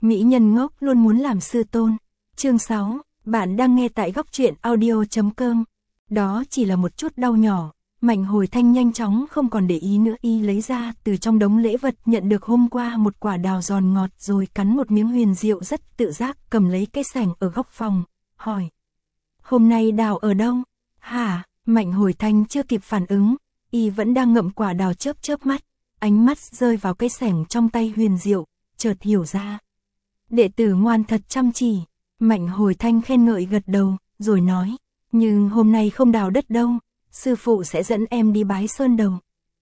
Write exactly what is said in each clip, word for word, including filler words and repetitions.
Mỹ nhân ngốc luôn muốn làm sư tôn. Chương sáu, bạn đang nghe tại góc truyện audio chấm com. Đó chỉ là một chút đau nhỏ, Mạnh Hồi Thanh nhanh chóng không còn để ý nữa, y lấy ra từ trong đống lễ vật nhận được hôm qua một quả đào giòn ngọt rồi cắn một miếng. Huyền Diệu rất tự giác cầm lấy cái sẻng ở góc phòng, hỏi: "Hôm nay đào ở đâu?" "Hả?" Mạnh Hồi Thanh chưa kịp phản ứng, y vẫn đang ngậm quả đào chớp chớp mắt, ánh mắt rơi vào cái sẻng trong tay Huyền Diệu, chợt hiểu ra. "Đệ tử ngoan thật chăm chỉ." Mạnh Hồi Thanh khen ngợi gật đầu, rồi nói: "Nhưng hôm nay không đào đất đâu, sư phụ sẽ dẫn em đi bái sơn đầu."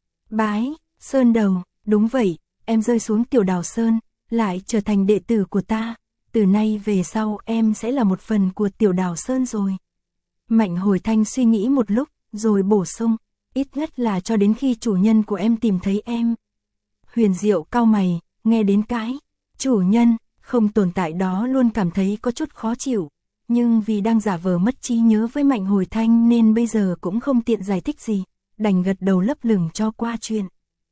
"Bái sơn đầu?" "Đúng vậy, em rơi xuống tiểu đào sơn, lại trở thành đệ tử của ta, từ nay về sau em sẽ là một phần của tiểu đào sơn rồi." Mạnh Hồi Thanh suy nghĩ một lúc, rồi bổ sung: "Ít nhất là cho đến khi chủ nhân của em tìm thấy em." Huyền Diệu cau mày, nghe đến cái chủ nhân không tồn tại đó luôn cảm thấy có chút khó chịu, nhưng vì đang giả vờ mất trí nhớ với Mạnh Hồi Thanh nên bây giờ cũng không tiện giải thích gì, đành gật đầu lấp lửng cho qua chuyện.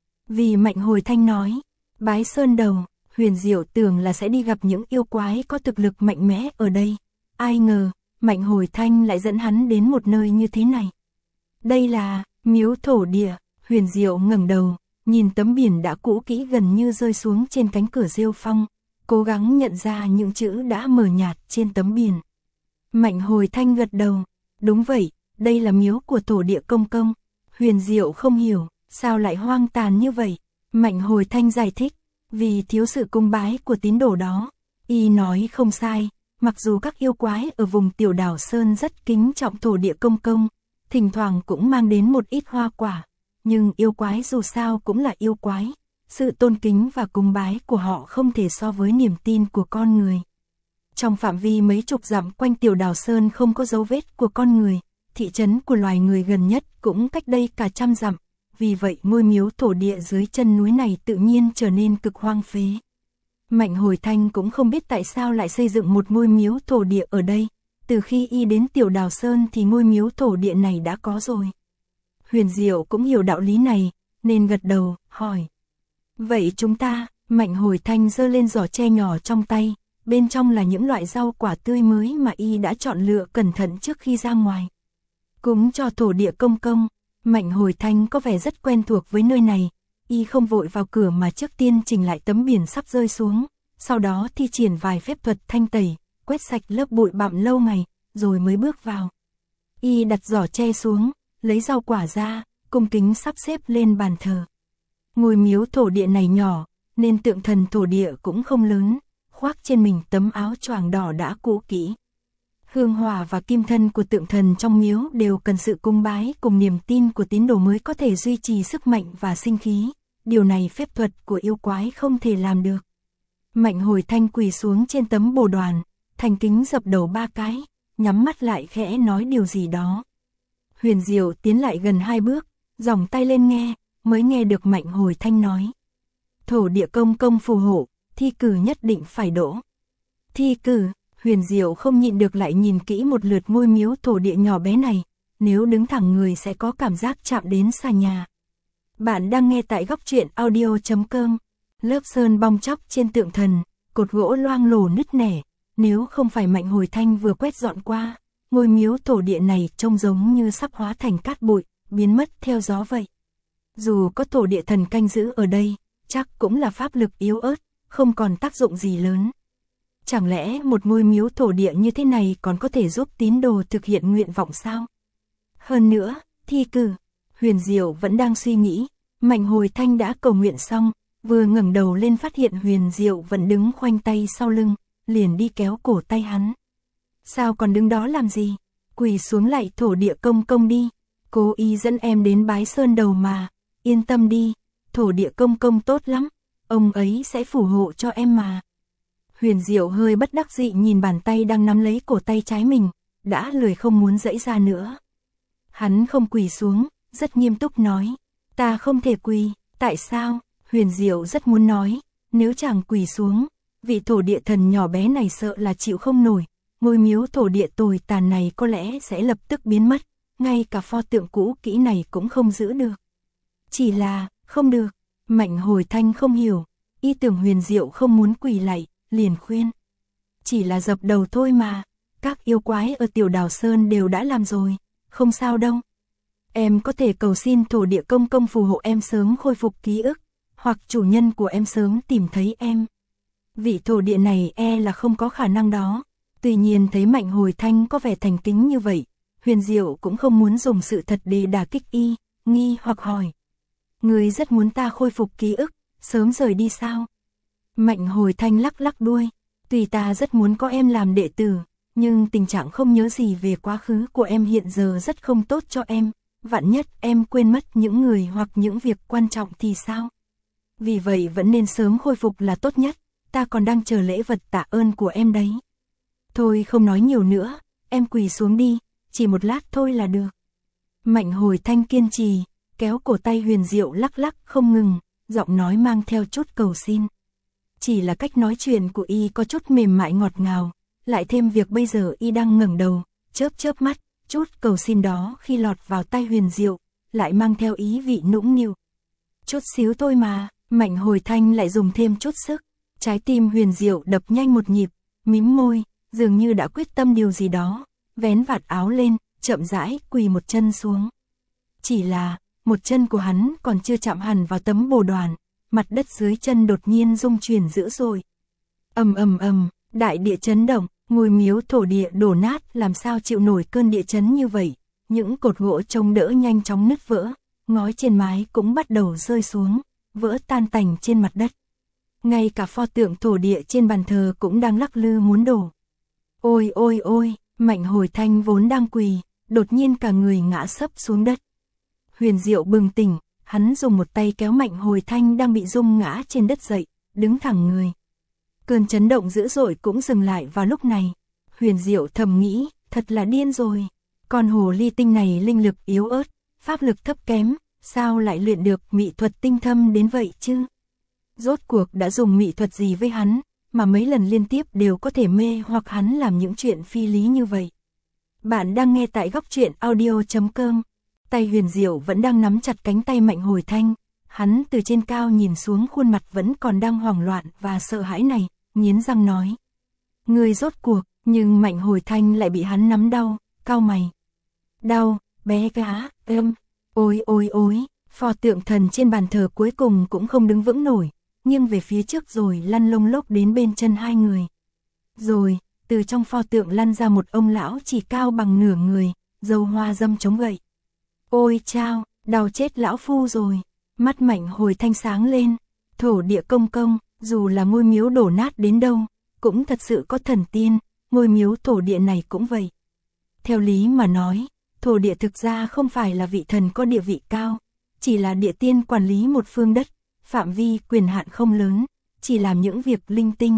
Vì Mạnh Hồi Thanh nói bái sơn đầu, Huyền Diệu tưởng là sẽ đi gặp những yêu quái có thực lực mạnh mẽ ở đây, ai ngờ Mạnh Hồi Thanh lại dẫn hắn đến một nơi như thế này. Đây là miếu thổ địa. Huyền Diệu ngẩng đầu, nhìn tấm biển đã cũ kỹ gần như rơi xuống trên cánh cửa rêu phong, cố gắng nhận ra những chữ đã mờ nhạt trên tấm biển. Mạnh Hồi Thanh gật đầu, đúng vậy, đây là miếu của thổ địa công công. Huyền Diệu không hiểu, sao lại hoang tàn như vậy? Mạnh Hồi Thanh giải thích, vì thiếu sự cung bái của tín đồ đó. Y nói không sai, mặc dù các yêu quái ở vùng tiểu đảo Sơn rất kính trọng thổ địa công công, thỉnh thoảng cũng mang đến một ít hoa quả, nhưng yêu quái dù sao cũng là yêu quái. Sự tôn kính và cung bái của họ không thể so với niềm tin của con người. Trong phạm vi mấy chục dặm quanh tiểu đào Sơn không có dấu vết của con người, thị trấn của loài người gần nhất cũng cách đây cả trăm dặm, vì vậy ngôi miếu thổ địa dưới chân núi này tự nhiên trở nên cực hoang phế. Mạnh Hồi Thanh cũng không biết tại sao lại xây dựng một ngôi miếu thổ địa ở đây, từ khi y đến tiểu đào Sơn thì ngôi miếu thổ địa này đã có rồi. Huyền Diệu cũng hiểu đạo lý này, nên gật đầu, hỏi: "Vậy chúng ta?" Mạnh Hồi Thanh giơ lên giỏ tre nhỏ trong tay, bên trong là những loại rau quả tươi mới mà y đã chọn lựa cẩn thận trước khi ra ngoài. "Cúng cho thổ địa công công." Mạnh Hồi Thanh có vẻ rất quen thuộc với nơi này, y không vội vào cửa mà trước tiên chỉnh lại tấm biển sắp rơi xuống, sau đó thi triển vài phép thuật thanh tẩy, quét sạch lớp bụi bặm lâu ngày, rồi mới bước vào. Y đặt giỏ tre xuống, lấy rau quả ra, cung kính sắp xếp lên bàn thờ. Ngôi miếu thổ địa này nhỏ, nên tượng thần thổ địa cũng không lớn, khoác trên mình tấm áo choàng đỏ đã cũ kỹ. Hương hỏa và kim thân của tượng thần trong miếu đều cần sự cung bái cùng niềm tin của tín đồ mới có thể duy trì sức mạnh và sinh khí, điều này phép thuật của yêu quái không thể làm được. Mạnh Hồi Thanh quỳ xuống trên tấm bồ đoàn, thành kính dập đầu ba cái, nhắm mắt lại khẽ nói điều gì đó. Huyền Diệu tiến lại gần hai bước, giòng tay lên nghe, mới nghe được Mạnh Hồi Thanh nói: "Thổ địa công công phù hộ, thi cử nhất định phải đỗ." Thi cử? Huyền Diệu không nhịn được lại nhìn kỹ một lượt ngôi miếu thổ địa nhỏ bé này, nếu đứng thẳng người sẽ có cảm giác chạm đến xà nhà. Bạn đang nghe tại góc truyện audio chấm com. Lớp sơn bong chóc trên tượng thần, cột gỗ loang lổ nứt nẻ, nếu không phải Mạnh Hồi Thanh vừa quét dọn qua, ngôi miếu thổ địa này trông giống như sắp hóa thành cát bụi, biến mất theo gió vậy. Dù có thổ địa thần canh giữ ở đây, chắc cũng là pháp lực yếu ớt, không còn tác dụng gì lớn. Chẳng lẽ một ngôi miếu thổ địa như thế này còn có thể giúp tín đồ thực hiện nguyện vọng sao? Hơn nữa, thi cử. Huyền Diệu vẫn đang suy nghĩ, Mạnh Hồi Thanh đã cầu nguyện xong, vừa ngẩng đầu lên phát hiện Huyền Diệu vẫn đứng khoanh tay sau lưng, liền đi kéo cổ tay hắn. "Sao còn đứng đó làm gì? Quỳ xuống lạy thổ địa công công đi, cố ý dẫn em đến bái sơn đầu mà, yên tâm đi, thổ địa công công tốt lắm, ông ấy sẽ phù hộ cho em mà." Huyền Diệu hơi bất đắc dĩ nhìn bàn tay đang nắm lấy cổ tay trái mình, đã lười không muốn giãy ra nữa. Hắn không quỳ xuống, rất nghiêm túc nói: "Ta không thể quỳ." "Tại sao?" Huyền Diệu rất muốn nói, nếu chàng quỳ xuống, vị thổ địa thần nhỏ bé này sợ là chịu không nổi, ngôi miếu thổ địa tồi tàn này có lẽ sẽ lập tức biến mất, ngay cả pho tượng cũ kỹ này cũng không giữ được. Chỉ là, không được. Mạnh Hồi Thanh không hiểu, y tưởng Huyền Diệu không muốn quỳ lạy, liền khuyên. Chỉ là dập đầu thôi mà, các yêu quái ở Tiểu Đào Sơn đều đã làm rồi, không sao đâu. Em có thể cầu xin thổ địa công công phù hộ em sớm khôi phục ký ức, hoặc chủ nhân của em sớm tìm thấy em. Vị thổ địa này e là không có khả năng đó. Tuy nhiên thấy Mạnh Hồi Thanh có vẻ thành kính như vậy, Huyền Diệu cũng không muốn dùng sự thật để đả kích y, nghi hoặc hỏi. Người rất muốn ta khôi phục ký ức, sớm rời đi sao? Mạnh Hồi Thanh lắc lắc đuôi, tuy ta rất muốn có em làm đệ tử, nhưng tình trạng không nhớ gì về quá khứ của em hiện giờ rất không tốt cho em, vạn nhất em quên mất những người hoặc những việc quan trọng thì sao? Vì vậy vẫn nên sớm khôi phục là tốt nhất, ta còn đang chờ lễ vật tạ ơn của em đấy. Thôi không nói nhiều nữa, em quỳ xuống đi, chỉ một lát thôi là được. Mạnh Hồi Thanh kiên trì, kéo cổ tay Huyền Diệu lắc lắc không ngừng, giọng nói mang theo chút cầu xin. Chỉ là cách nói chuyện của y có chút mềm mại ngọt ngào, lại thêm việc bây giờ y đang ngẩng đầu, chớp chớp mắt, chút cầu xin đó khi lọt vào tay Huyền Diệu, lại mang theo ý vị nũng nịu. Chút xíu thôi mà, Mạnh Hồi Thanh lại dùng thêm chút sức, trái tim Huyền Diệu đập nhanh một nhịp, mím môi, dường như đã quyết tâm điều gì đó, vén vạt áo lên, chậm rãi quỳ một chân xuống. Chỉ là, một chân của hắn còn chưa chạm hẳn vào tấm bồ đoàn, mặt đất dưới chân đột nhiên rung chuyển dữ dội. Ầm ầm ầm, đại địa chấn động, ngôi miếu thổ địa đổ nát, làm sao chịu nổi cơn địa chấn như vậy, những cột gỗ chống đỡ nhanh chóng nứt vỡ, ngói trên mái cũng bắt đầu rơi xuống, vỡ tan tành trên mặt đất. Ngay cả pho tượng thổ địa trên bàn thờ cũng đang lắc lư muốn đổ. Ôi ôi ôi, Mạnh Hồi Thanh vốn đang quỳ, đột nhiên cả người ngã sấp xuống đất. Huyền Diệu bừng tỉnh, hắn dùng một tay kéo Mạnh Hồi Thanh đang bị rung ngã trên đất dậy, đứng thẳng người. Cơn chấn động dữ dội cũng dừng lại vào lúc này. Huyền Diệu thầm nghĩ, thật là điên rồi. Con hồ ly tinh này linh lực yếu ớt, pháp lực thấp kém, sao lại luyện được mỹ thuật tinh thâm đến vậy chứ? Rốt cuộc đã dùng mỹ thuật gì với hắn, mà mấy lần liên tiếp đều có thể mê hoặc hắn làm những chuyện phi lý như vậy. Bạn đang nghe tại góc truyện audio chấm com. Tay Huyền Diệu vẫn đang nắm chặt cánh tay Mạnh Hồi Thanh, hắn từ trên cao nhìn xuống khuôn mặt vẫn còn đang hoảng loạn và sợ hãi này, nghiến răng nói. Người rốt cuộc, nhưng Mạnh Hồi Thanh lại bị hắn nắm đau, cau mày. Đau, bé gá, âm, ôi ôi ôi, pho tượng thần trên bàn thờ cuối cùng cũng không đứng vững nổi, nghiêng về phía trước rồi lăn lông lốc đến bên chân hai người. Rồi, từ trong pho tượng lăn ra một ông lão chỉ cao bằng nửa người, râu hoa râm chống gậy. Ôi chao, đau chết lão phu rồi. Mắt Mạnh Hồi Thanh sáng lên. Thổ địa công công, dù là ngôi miếu đổ nát đến đâu, cũng thật sự có thần tiên, ngôi miếu thổ địa này cũng vậy. Theo lý mà nói, thổ địa thực ra không phải là vị thần có địa vị cao, chỉ là địa tiên quản lý một phương đất, phạm vi quyền hạn không lớn, chỉ làm những việc linh tinh.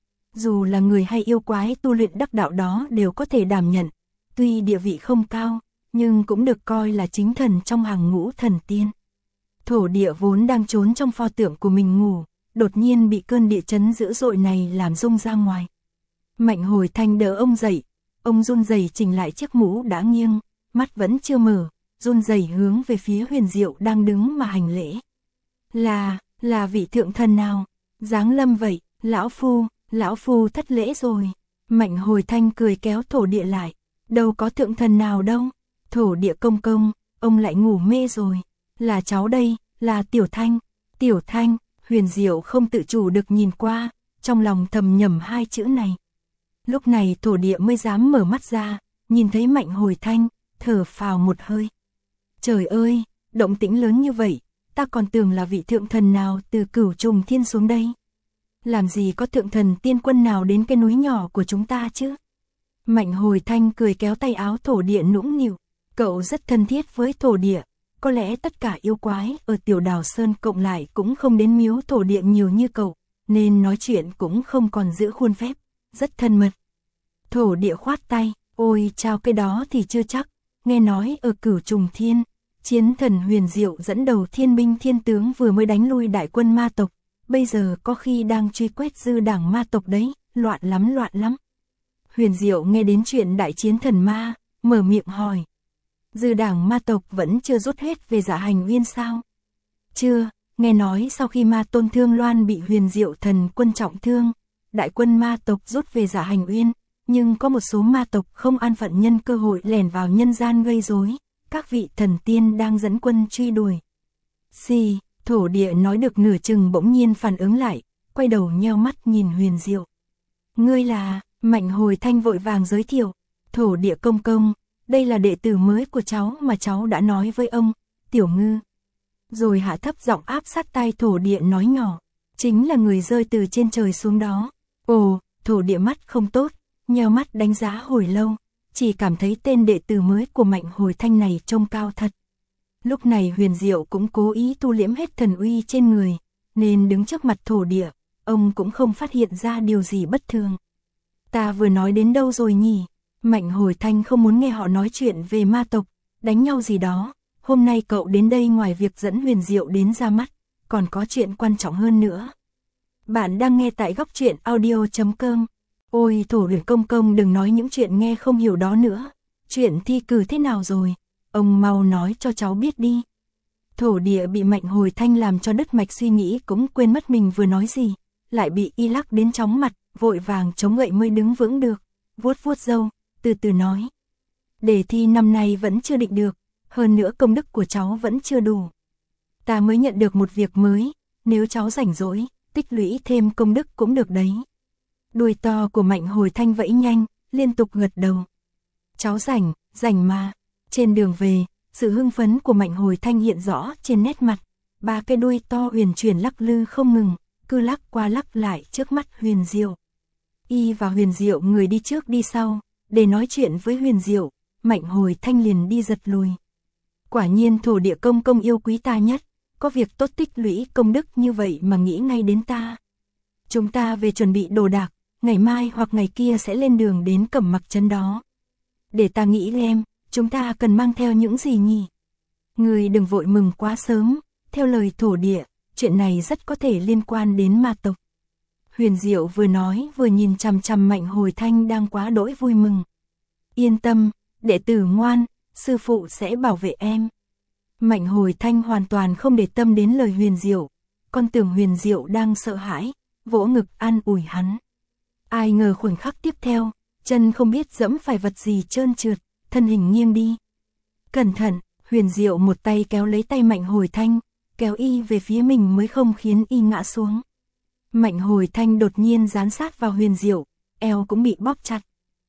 Dù là người hay yêu quái tu luyện đắc đạo đó đều có thể đảm nhận, tuy địa vị không cao, nhưng cũng được coi là chính thần trong hàng ngũ thần tiên. Thổ địa vốn đang trốn trong pho tượng của mình ngủ, đột nhiên bị cơn địa chấn dữ dội này làm rung ra ngoài. Mạnh Hồi Thanh đỡ ông dậy, ông run rẩy chỉnh lại chiếc mũ đã nghiêng, mắt vẫn chưa mở, run rẩy hướng về phía Huyền Diệu đang đứng mà hành lễ. Là, là vị thượng thần nào? Giáng lâm vậy, lão phu, lão phu thất lễ rồi. Mạnh Hồi Thanh cười kéo thổ địa lại, đâu có thượng thần nào đâu. Thổ địa công công, ông lại ngủ mê rồi. Là cháu đây, là Tiểu Thanh. Tiểu Thanh, Huyền Diệu không tự chủ được nhìn qua, trong lòng thầm nhẩm hai chữ này. Lúc này thổ địa mới dám mở mắt ra, nhìn thấy Mạnh Hồi Thanh, thở phào một hơi. Trời ơi, động tĩnh lớn như vậy, ta còn tưởng là vị thượng thần nào từ Cửu Trùng Thiên xuống đây. Làm gì có thượng thần tiên quân nào đến cái núi nhỏ của chúng ta chứ? Mạnh Hồi Thanh cười kéo tay áo thổ địa nũng nịu. Cậu rất thân thiết với thổ địa, có lẽ tất cả yêu quái ở Tiểu Đào Sơn cộng lại cũng không đến miếu thổ địa nhiều như cậu, nên nói chuyện cũng không còn giữ khuôn phép, rất thân mật. Thổ địa khoát tay, ôi chao, cái đó thì chưa chắc, nghe nói ở Cửu Trùng Thiên, chiến thần Huyền Diệu dẫn đầu thiên binh thiên tướng vừa mới đánh lui đại quân ma tộc, bây giờ có khi đang truy quét dư đảng ma tộc đấy, loạn lắm loạn lắm. Huyền Diệu nghe đến chuyện đại chiến thần ma, mở miệng hỏi. Dư đảng ma tộc vẫn chưa rút hết về Dạ Hành Uyên sao? Chưa, nghe nói sau khi ma tôn Thương Loan bị Huyền Diệu thần quân trọng thương, đại quân ma tộc rút về Dạ Hành Uyên, nhưng có một số ma tộc không an phận nhân cơ hội lẻn vào nhân gian gây rối, các vị thần tiên đang dẫn quân truy đuổi. Xì, thổ địa nói được nửa chừng bỗng nhiên phản ứng lại, quay đầu nheo mắt nhìn Huyền Diệu. Ngươi là, Mạnh Hồi Thanh vội vàng giới thiệu, thổ địa công công, đây là đệ tử mới của cháu mà cháu đã nói với ông, Tiểu Ngư. Rồi hạ thấp giọng áp sát tai thổ địa nói nhỏ, chính là người rơi từ trên trời xuống đó. Ồ, thổ địa mắt không tốt, nheo mắt đánh giá hồi lâu, chỉ cảm thấy tên đệ tử mới của Mạnh Hồi Thanh này trông cao thật. Lúc này Huyền Diệu cũng cố ý tu liễm hết thần uy trên người, nên đứng trước mặt thổ địa, ông cũng không phát hiện ra điều gì bất thường. Ta vừa nói đến đâu rồi nhỉ? Mạnh Hồi Thanh không muốn nghe họ nói chuyện về ma tộc, đánh nhau gì đó. Hôm nay cậu đến đây ngoài việc dẫn Huyền Diệu đến ra mắt, còn có chuyện quan trọng hơn nữa. Bạn đang nghe tại góc truyện audio chấm com. Ôi thổ địa công công đừng nói những chuyện nghe không hiểu đó nữa. Chuyện thi cử thế nào rồi? Ông mau nói cho cháu biết đi. Thổ địa bị Mạnh Hồi Thanh làm cho đứt mạch suy nghĩ, cũng quên mất mình vừa nói gì, lại bị y lắc đến chóng mặt, vội vàng chống gậy mới đứng vững được, vuốt vuốt râu, từ từ nói. Đề thi năm nay vẫn chưa định được, hơn nữa công đức của cháu vẫn chưa đủ. Ta mới nhận được một việc mới, nếu cháu rảnh rỗi, tích lũy thêm công đức cũng được đấy. Đuôi to của Mạnh Hồi Thanh vẫy nhanh, liên tục gật đầu. Cháu rảnh, rảnh mà. Trên đường về, sự hưng phấn của Mạnh Hồi Thanh hiện rõ trên nét mặt, ba cái đuôi to huyền chuyển lắc lư không ngừng, cứ lắc qua lắc lại trước mắt Huyền Diệu. Y và Huyền Diệu người đi trước đi sau, để nói chuyện với Huyền Diệu, Mạnh Hồi Thanh liền đi giật lùi. Quả nhiên thổ địa công công yêu quý ta nhất, có việc tốt tích lũy công đức như vậy mà nghĩ ngay đến ta. Chúng ta về chuẩn bị đồ đạc, ngày mai hoặc ngày kia sẽ lên đường đến Cẩm Mặc Trấn đó. Để ta nghĩ xem, chúng ta cần mang theo những gì nhỉ? Người đừng vội mừng quá sớm, theo lời thổ địa, chuyện này rất có thể liên quan đến ma tộc. Huyền Diệu vừa nói vừa nhìn chằm chằm Mạnh Hồi Thanh đang quá đỗi vui mừng. Yên tâm, đệ tử ngoan, sư phụ sẽ bảo vệ em. Mạnh Hồi Thanh hoàn toàn không để tâm đến lời Huyền Diệu, con tưởng Huyền Diệu đang sợ hãi, vỗ ngực an ủi hắn. Ai ngờ khoảnh khắc tiếp theo, chân không biết dẫm phải vật gì trơn trượt, thân hình nghiêng đi. Cẩn thận, Huyền Diệu một tay kéo lấy tay Mạnh Hồi Thanh, kéo y về phía mình mới không khiến y ngã xuống. Mạnh Hồi Thanh đột nhiên dán sát vào Huyền Diệu, eo cũng bị bóp chặt.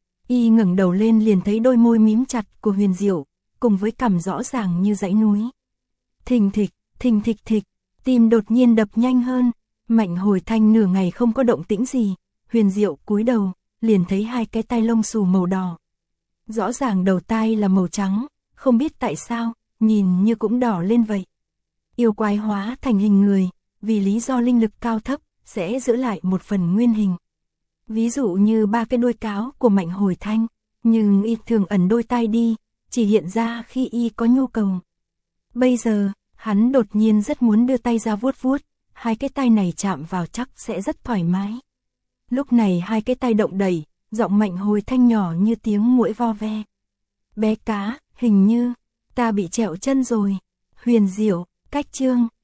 Y ngẩng đầu lên liền thấy đôi môi mím chặt của Huyền Diệu, cùng với cằm rõ ràng như dãy núi. Thình thịch, thình thịch thịch, tim đột nhiên đập nhanh hơn. Mạnh Hồi Thanh nửa ngày không có động tĩnh gì, Huyền Diệu cúi đầu, liền thấy hai cái tai lông xù màu đỏ. Rõ ràng đầu tai là màu trắng, không biết tại sao, nhìn như cũng đỏ lên vậy. Yêu quái hóa thành hình người, vì lý do linh lực cao thấp, sẽ giữ lại một phần nguyên hình. Ví dụ như ba cái đuôi cáo của Mạnh Hồi Thanh, nhưng y thường ẩn đôi tai đi, chỉ hiện ra khi y có nhu cầu. Bây giờ, hắn đột nhiên rất muốn đưa tay ra vuốt vuốt, hai cái tay này chạm vào chắc sẽ rất thoải mái. Lúc này hai cái tay động đẩy, giọng Mạnh Hồi Thanh nhỏ như tiếng muỗi vo ve. Bé cá, hình như, ta bị trẹo chân rồi. Huyền Diệu, cách chương.